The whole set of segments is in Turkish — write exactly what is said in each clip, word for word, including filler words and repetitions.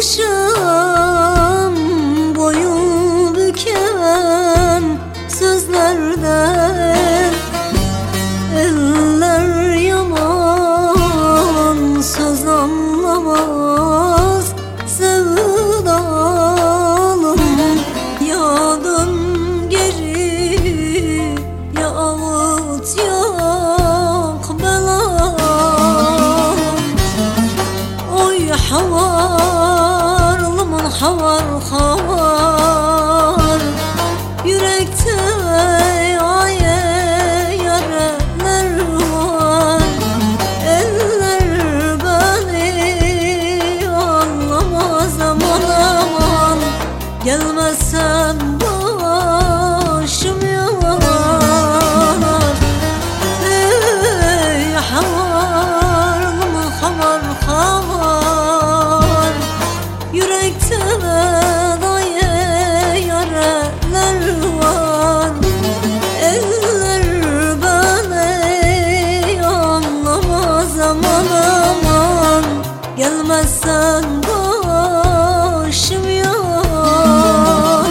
başım boyun büken sözlerden, eller yaman söz anlamaz sevdalım. Ya dön geri, ya ağıt yak belam. Oy havarlımın havar havar, yürekte aye yareler var. Eller beni anlamaz aman aman, gelmezsen başım yanar. Ey havarlımın havar havar, yürekte daye yareler var. Eller beni anlamaz aman aman, gelmezsen başım yanar.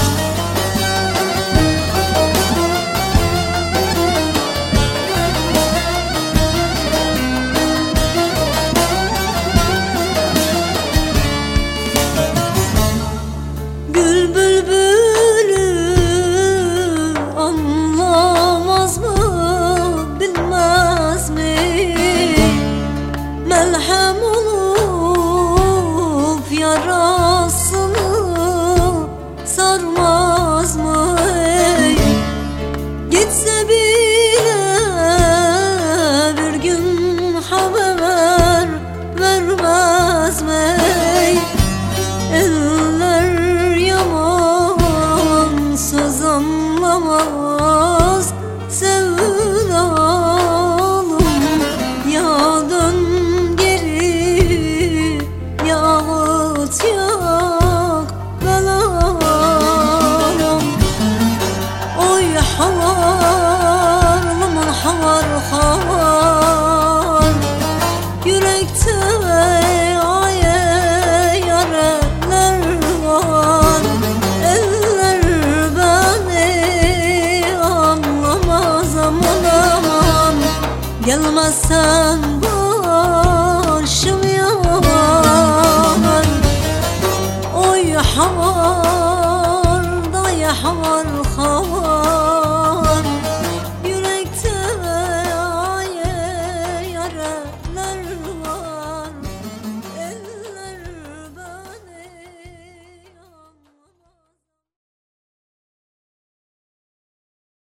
Gül bülbülü anlamaz mı, bilmez mi? Melhem olup yarasını sarmaz mı? Gitse bile bir gün haber vermez mi? Eller yaman söz anlamaz sevdalım. Ya dön geri, ya ağıt yak belam. Oy havarlımın havar havar, yürekte aye yareler var. Eller beni anlamaz aman aman, gelmezsen başım yanar. Oy havar da ya havar